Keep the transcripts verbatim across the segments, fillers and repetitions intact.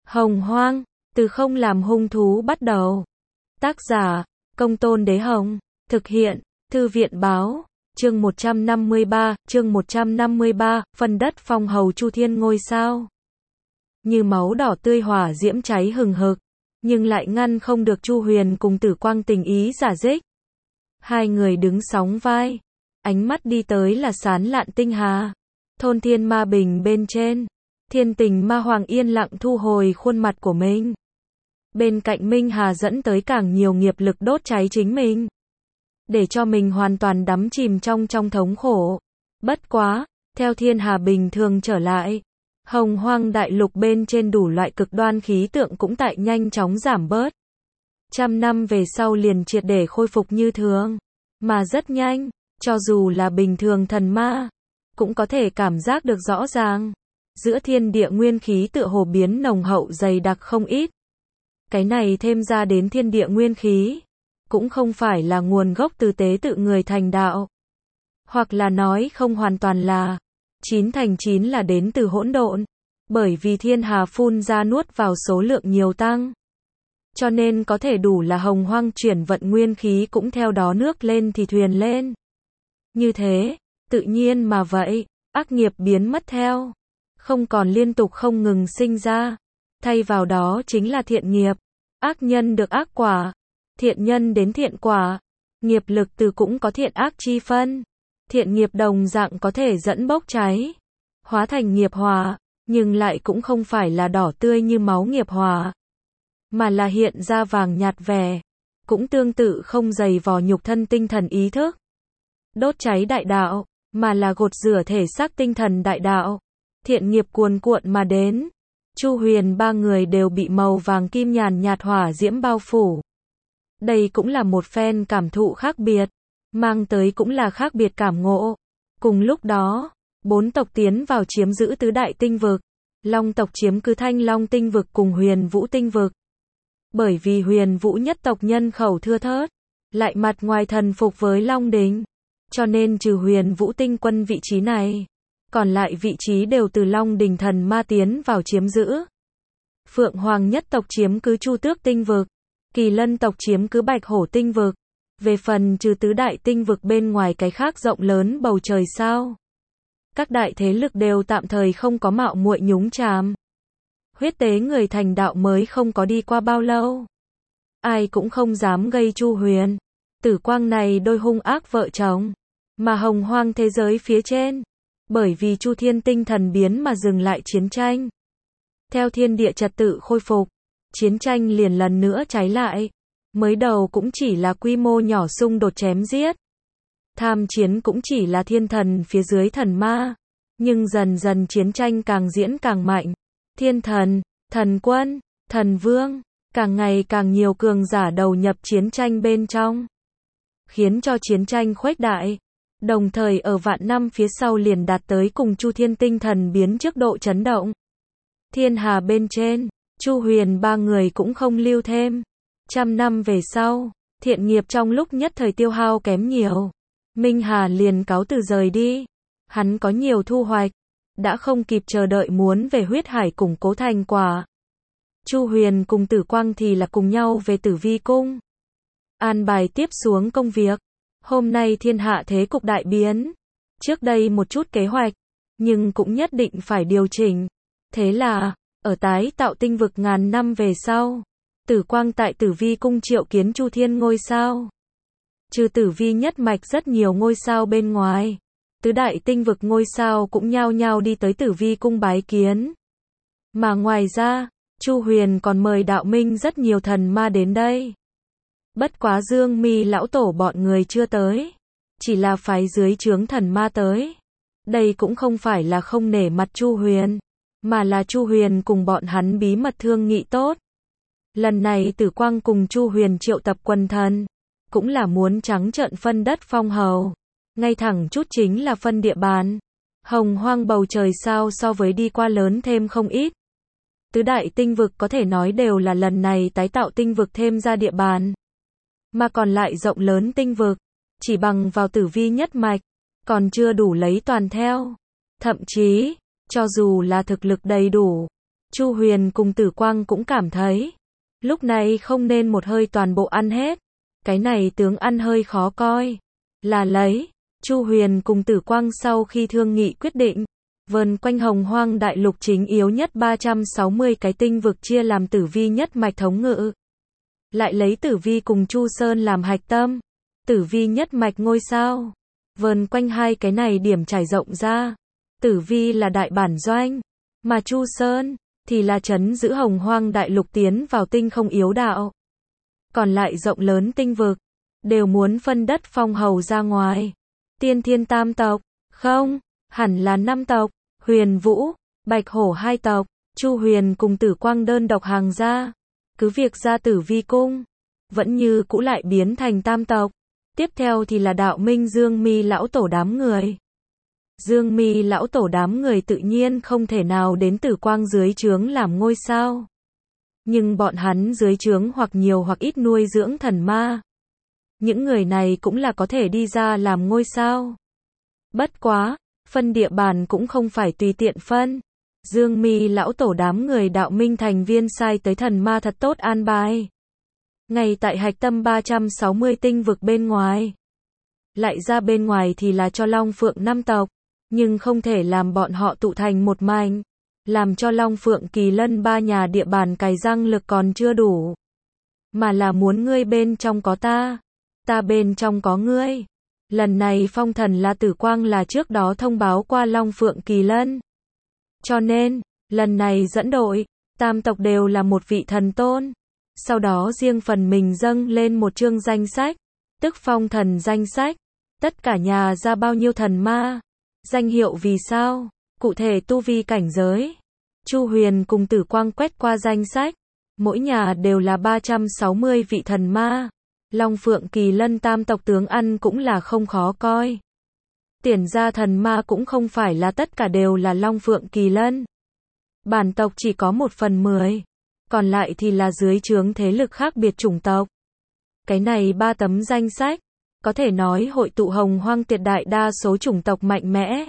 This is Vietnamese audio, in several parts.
Hồng Hoang, từ không làm hung thú bắt đầu. Tác giả, Công Tôn Đế Hồng. Thực hiện, Thư viện Báo. Chương một trăm năm mươi ba, chương một trăm năm mươi ba, phần đất phong hầu Chu Thiên ngôi sao. Như máu đỏ tươi hỏa diễm cháy hừng hực, nhưng lại ngăn không được Chu Huyền cùng Tử Quang tình ý giả dích. Hai người đứng sóng vai, ánh mắt đi tới là sán lạn tinh hà. Thôn Thiên Ma Bình bên trên, Thiên Tình Ma Hoàng yên lặng thu hồi khuôn mặt của mình. Bên cạnh Minh Hà dẫn tới càng nhiều nghiệp lực đốt cháy chính mình, để cho mình hoàn toàn đắm chìm trong trong thống khổ. Bất quá, theo Thiên Hà bình thường trở lại, Hồng Hoang đại lục bên trên đủ loại cực đoan khí tượng cũng tại nhanh chóng giảm bớt. Trăm năm về sau liền triệt để khôi phục như thường, mà rất nhanh, cho dù là bình thường thần ma, cũng có thể cảm giác được rõ ràng. Giữa thiên địa nguyên khí tựa hồ biến nồng hậu dày đặc không ít. Cái này thêm ra đến thiên địa nguyên khí, cũng không phải là nguồn gốc từ tế tự người thành đạo. Hoặc là nói không hoàn toàn là, chín thành chín là đến từ hỗn độn. Bởi vì thiên hà phun ra nuốt vào số lượng nhiều tăng, cho nên có thể đủ là Hồng Hoang chuyển vận nguyên khí cũng theo đó nước lên thì thuyền lên. Như thế, tự nhiên mà vậy, ác nghiệp biến mất theo, không còn liên tục không ngừng sinh ra. Thay vào đó chính là thiện nghiệp, ác nhân được ác quả, thiện nhân đến thiện quả. Nghiệp lực từ cũng có thiện ác chi phân. Thiện nghiệp đồng dạng có thể dẫn bốc cháy, hóa thành nghiệp hỏa, nhưng lại cũng không phải là đỏ tươi như máu nghiệp hỏa, mà là hiện ra vàng nhạt vẻ, cũng tương tự không dày vò nhục thân tinh thần ý thức, đốt cháy đại đạo, mà là gột rửa thể xác tinh thần đại đạo. Thiện nghiệp cuồn cuộn mà đến, Chu Huyền ba người đều bị màu vàng kim nhàn nhạt hỏa diễm bao phủ. Đây cũng là một phen cảm thụ khác biệt, mang tới cũng là khác biệt cảm ngộ. Cùng lúc đó, bốn tộc tiến vào chiếm giữ tứ đại tinh vực. Long tộc chiếm cứ Thanh Long tinh vực cùng Huyền Vũ tinh vực. Bởi vì Huyền Vũ nhất tộc nhân khẩu thưa thớt, lại mặt ngoài thần phục với Long Đình, cho nên trừ Huyền Vũ tinh quân vị trí này, còn lại vị trí đều từ Long Đình thần ma tiến vào chiếm giữ. Phượng Hoàng nhất tộc chiếm cứ Chu Tước tinh vực, Kỳ Lân tộc chiếm cứ Bạch Hổ tinh vực. Về phần trừ tứ đại tinh vực bên ngoài cái khác rộng lớn bầu trời sao, các đại thế lực đều tạm thời không có mạo muội nhúng chàm. Huyết tế người thành đạo mới không có đi qua bao lâu, ai cũng không dám gây Chu Huyền, Tử Quang này đôi hung ác vợ chồng. Mà Hồng Hoang thế giới phía trên, bởi vì Chu Thiên tinh thần biến mà dừng lại chiến tranh. Theo thiên địa trật tự khôi phục, chiến tranh liền lần nữa cháy lại. Mới đầu cũng chỉ là quy mô nhỏ xung đột chém giết. Tham chiến cũng chỉ là thiên thần phía dưới thần ma. Nhưng dần dần chiến tranh càng diễn càng mạnh. Thiên thần, thần quân, thần vương, càng ngày càng nhiều cường giả đầu nhập chiến tranh bên trong, khiến cho chiến tranh khuếch đại. Đồng thời ở vạn năm phía sau liền đạt tới cùng Chu Thiên tinh thần biến trước độ chấn động. Thiên hà bên trên, Chu Huyền ba người cũng không lưu thêm. Trăm năm về sau, thiện nghiệp trong lúc nhất thời tiêu hao kém nhiều. Minh Hà liền cáo từ rời đi. Hắn có nhiều thu hoạch, đã không kịp chờ đợi muốn về huyết hải củng cố thành quả. Chu Huyền cùng Tử Quang thì là cùng nhau về Tử Vi cung, an bài tiếp xuống công việc. Hôm nay thiên hạ thế cục đại biến, trước đây một chút kế hoạch, nhưng cũng nhất định phải điều chỉnh. Thế là, ở tái tạo tinh vực ngàn năm về sau, Tử Quang tại Tử Vi cung triệu kiến Chu Thiên ngôi sao. Trừ Tử Vi nhất mạch rất nhiều ngôi sao bên ngoài, tứ đại tinh vực ngôi sao cũng nhao nhao đi tới Tử Vi cung bái kiến. Mà ngoài ra, Chu Huyền còn mời đạo minh rất nhiều thần ma đến đây. Bất quá Dương Mi lão tổ bọn người chưa tới, chỉ là phái dưới trướng thần ma tới. Đây cũng không phải là không nể mặt Chu Huyền, mà là Chu Huyền cùng bọn hắn bí mật thương nghị tốt. Lần này Tử Quang cùng Chu Huyền triệu tập quần thần, cũng là muốn trắng trợn phân đất phong hầu. Ngay thẳng chút chính là phân địa bàn. Hồng Hoang bầu trời sao so với đi qua lớn thêm không ít. Tứ đại tinh vực có thể nói đều là lần này tái tạo tinh vực thêm ra địa bàn. Mà còn lại rộng lớn tinh vực, chỉ bằng vào Tử Vi nhất mạch, còn chưa đủ lấy toàn theo. Thậm chí, cho dù là thực lực đầy đủ, Chu Huyền cùng Tử Quang cũng cảm thấy, lúc này không nên một hơi toàn bộ ăn hết. Cái này tướng ăn hơi khó coi. Là lấy, Chu Huyền cùng Tử Quang sau khi thương nghị quyết định, vần quanh Hồng Hoang đại lục chính yếu nhất ba trăm sáu mươi cái tinh vực chia làm tử vi nhất mạch thống ngự. Lại lấy tử vi cùng Chu Sơn làm hạch tâm, tử vi nhất mạch ngôi sao. Vần quanh hai cái này điểm trải rộng ra, tử vi là đại bản doanh, mà Chu Sơn thì là trấn giữ Hồng Hoang đại lục tiến vào tinh không yếu đạo. Còn lại rộng lớn tinh vực, đều muốn phân đất phong hầu ra ngoài. Tiên Thiên tam tộc, không, hẳn là năm tộc, Huyền Vũ, Bạch Hổ hai tộc, Chu Huyền cùng Tử Quang đơn độc hàng ra. Cứ việc ra tử vi cung, vẫn như cũ lại biến thành tam tộc. Tiếp theo thì là đạo minh Dương Mi lão tổ đám người. Dương Mi lão tổ đám người tự nhiên không thể nào đến Tử Quang dưới trướng làm ngôi sao. Nhưng bọn hắn dưới trướng hoặc nhiều hoặc ít nuôi dưỡng thần ma. Những người này cũng là có thể đi ra làm ngôi sao. Bất quá, phân địa bàn cũng không phải tùy tiện phân. Dương Mi lão tổ đám người đạo minh thành viên sai tới thần ma thật tốt an bài. Ngay tại hạch tâm ba trăm sáu mươi tinh vực bên ngoài. Lại ra bên ngoài thì là cho Long Phượng năm tộc, nhưng không thể làm bọn họ tụ thành một mảnh. Làm cho Long Phượng Kỳ Lân ba nhà địa bàn cày răng lực còn chưa đủ. Mà là muốn ngươi bên trong có ta, ta bên trong có ngươi. Lần này phong thần là Tử Quang là trước đó thông báo qua Long Phượng Kỳ Lân. Cho nên, lần này dẫn đội, tam tộc đều là một vị thần tôn. Sau đó riêng phần mình dâng lên một chương danh sách, tức phong thần danh sách. Tất cả nhà ra bao nhiêu thần ma, danh hiệu vì sao, cụ thể tu vi cảnh giới. Chu Huyền cùng Tử Quang quét qua danh sách, mỗi nhà đều là ba trăm sáu mươi vị thần ma. Long Phượng Kỳ Lân tam tộc tướng ăn cũng là không khó coi. Tiền gia thần ma cũng không phải là tất cả đều là Long Phượng Kỳ Lân. Bản tộc chỉ có một phần mười, còn lại thì là dưới trướng thế lực khác biệt chủng tộc. Cái này ba tấm danh sách, có thể nói hội tụ Hồng Hoang tuyệt đại đa số chủng tộc mạnh mẽ.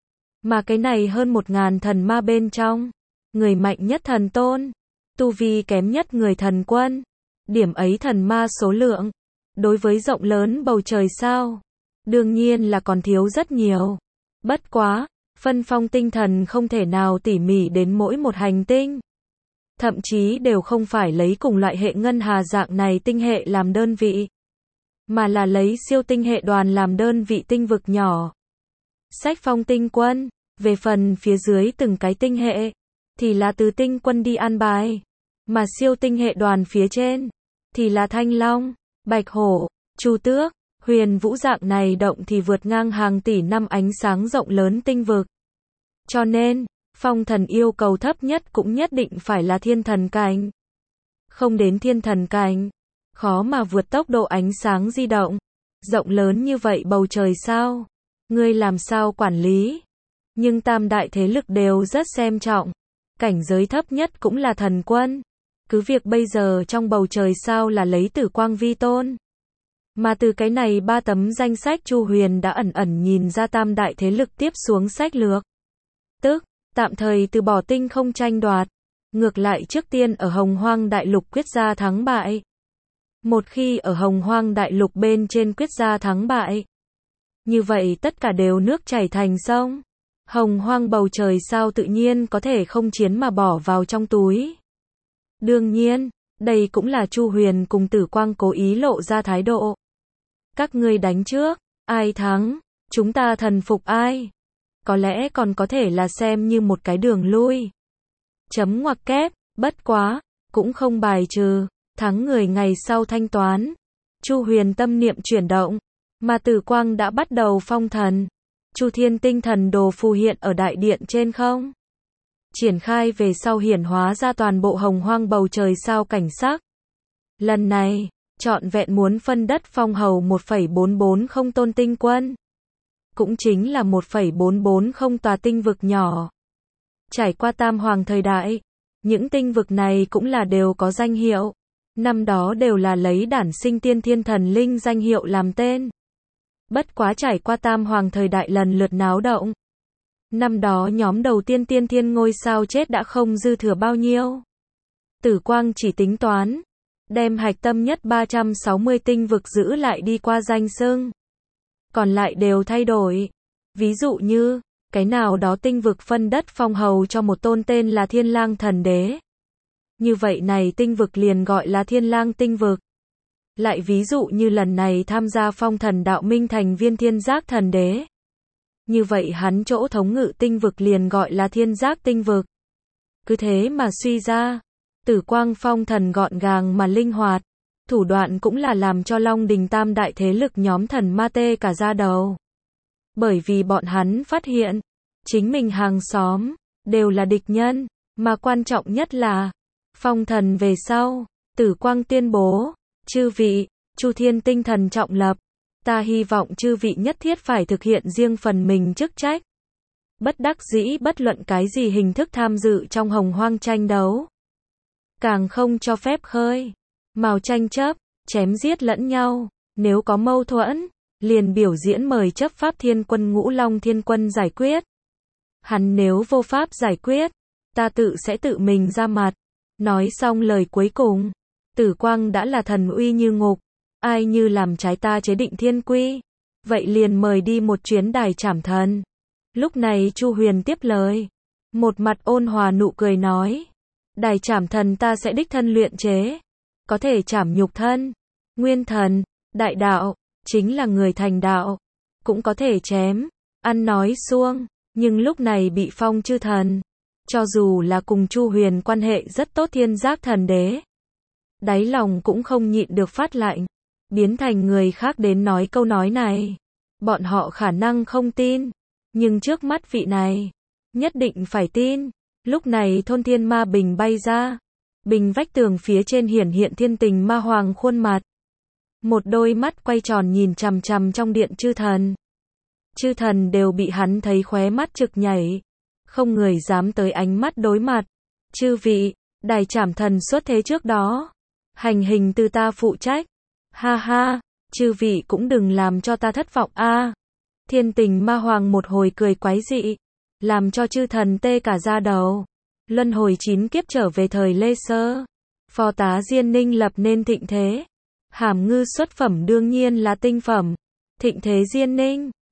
Mà cái này hơn một ngàn thần ma bên trong, người mạnh nhất thần tôn, tu vi kém nhất người thần quân. Điểm ấy thần ma số lượng, đối với rộng lớn bầu trời sao, đương nhiên là còn thiếu rất nhiều. Bất quá, phân phong tinh thần không thể nào tỉ mỉ đến mỗi một hành tinh. Thậm chí đều không phải lấy cùng loại hệ ngân hà dạng này tinh hệ làm đơn vị, mà là lấy siêu tinh hệ đoàn làm đơn vị tinh vực nhỏ. Sách phong tinh quân, về phần phía dưới từng cái tinh hệ, thì là từ tinh quân đi an bài. Mà siêu tinh hệ đoàn phía trên, thì là Thanh Long, Bạch Hổ, Chu Tước, Huyền Vũ dạng này động thì vượt ngang hàng tỷ năm ánh sáng rộng lớn tinh vực. Cho nên, phong thần yêu cầu thấp nhất cũng nhất định phải là thiên thần cảnh. Không đến thiên thần cảnh, khó mà vượt tốc độ ánh sáng di động. Rộng lớn như vậy bầu trời sao, ngươi làm sao quản lý? Nhưng tam đại thế lực đều rất xem trọng. Cảnh giới thấp nhất cũng là thần quân. Cứ việc bây giờ trong bầu trời sao là lấy Tử Quang vi tôn. Mà từ cái này ba tấm danh sách Chu Huyền đã ẩn ẩn nhìn ra tam đại thế lực tiếp xuống sách lược. Tức, tạm thời từ bỏ tinh không tranh đoạt. Ngược lại trước tiên ở Hồng Hoang đại lục quyết ra thắng bại. Một khi ở Hồng Hoang đại lục bên trên quyết ra thắng bại, như vậy tất cả đều nước chảy thành sông. Hồng Hoang bầu trời sao tự nhiên có thể không chiến mà bỏ vào trong túi. Đương nhiên, đây cũng là Chu Huyền cùng Tử Quang cố ý lộ ra thái độ. Các ngươi đánh trước, ai thắng, chúng ta thần phục ai. Có lẽ còn có thể là xem như một cái đường lui. Chấm ngoặc kép, bất quá, cũng không bài trừ, thắng người ngày sau thanh toán. Chu Huyền tâm niệm chuyển động, mà Tử Quang đã bắt đầu phong thần. Chu Thiên tinh thần đồ phù hiện ở đại điện trên không. Triển khai về sau hiển hóa ra toàn bộ Hồng Hoang bầu trời sao cảnh sắc. Lần này, trọn vẹn muốn phân đất phong hầu một phẩy bốn bốn không tôn tinh quân. Cũng chính là một phẩy bốn bốn không tòa tinh vực nhỏ. Trải qua tam hoàng thời đại, những tinh vực này cũng là đều có danh hiệu. Năm đó đều là lấy đản sinh tiên thiên thần linh danh hiệu làm tên. Bất quá trải qua tam hoàng thời đại lần lượt náo động. Năm đó nhóm đầu tiên tiên thiên ngôi sao chết đã không dư thừa bao nhiêu. Tử Quang chỉ tính toán, đem hạch tâm nhất ba trăm sáu mươi tinh vực giữ lại đi qua danh xưng. Còn lại đều thay đổi. Ví dụ như, cái nào đó tinh vực phân đất phong hầu cho một tôn tên là Thiên Lang Thần Đế. Như vậy này tinh vực liền gọi là Thiên Lang tinh vực. Lại ví dụ như lần này tham gia phong thần đạo minh thành viên Thiên Giác Thần Đế. Như vậy hắn chỗ thống ngự tinh vực liền gọi là Thiên Giác tinh vực. Cứ thế mà suy ra, Tử Quang phong thần gọn gàng mà linh hoạt, thủ đoạn cũng là làm cho Long Đình tam đại thế lực nhóm thần ma tê cả da đầu. Bởi vì bọn hắn phát hiện, chính mình hàng xóm, đều là địch nhân, mà quan trọng nhất là, phong thần về sau, Tử Quang tuyên bố, chư vị, Chu Thiên tinh thần trọng lập, ta hy vọng chư vị nhất thiết phải thực hiện riêng phần mình chức trách. Bất đắc dĩ bất luận cái gì hình thức tham dự trong hồng hoang tranh đấu. Càng không cho phép khơi mào tranh chấp, chém giết lẫn nhau, nếu có mâu thuẫn, liền biểu diễn mời chấp pháp thiên quân Ngũ Long Thiên Quân giải quyết. Hắn nếu vô pháp giải quyết, ta tự sẽ tự mình ra mặt. Nói xong lời cuối cùng, Tử Quang đã là thần uy như ngục, ai như làm trái ta chế định thiên quy, vậy liền mời đi một chuyến đài trảm thần. Lúc này Chu Huyền tiếp lời, một mặt ôn hòa nụ cười nói, đài trảm thần ta sẽ đích thân luyện chế, có thể trảm nhục thân, nguyên thần, đại đạo, chính là người thành đạo, cũng có thể chém, ăn nói xuông, nhưng lúc này bị phong chư thần, cho dù là cùng Chu Huyền quan hệ rất tốt Thiên Giác Thần Đế, đáy lòng cũng không nhịn được phát lạnh, biến thành người khác đến nói câu nói này. Bọn họ khả năng không tin, nhưng trước mắt vị này, nhất định phải tin. Lúc này thôn thiên ma bình bay ra, bình vách tường phía trên hiển hiện thiên tình ma hoàng khuôn mặt. Một đôi mắt quay tròn nhìn chằm chằm trong điện chư thần. Chư thần đều bị hắn thấy khóe mắt trực nhảy, không người dám tới ánh mắt đối mặt. Chư vị, đài trảm thần xuất thế trước đó, hành hình từ ta phụ trách. Ha ha, chư vị cũng đừng làm cho ta thất vọng a. À. Thiên tình ma hoàng một hồi cười quái dị, làm cho chư thần tê cả da đầu. Luân hồi chín kiếp trở về thời Lê Sơ, phò tá Diên Ninh lập nên thịnh thế. Hàm ngư xuất phẩm đương nhiên là tinh phẩm. Thịnh thế Diên Ninh,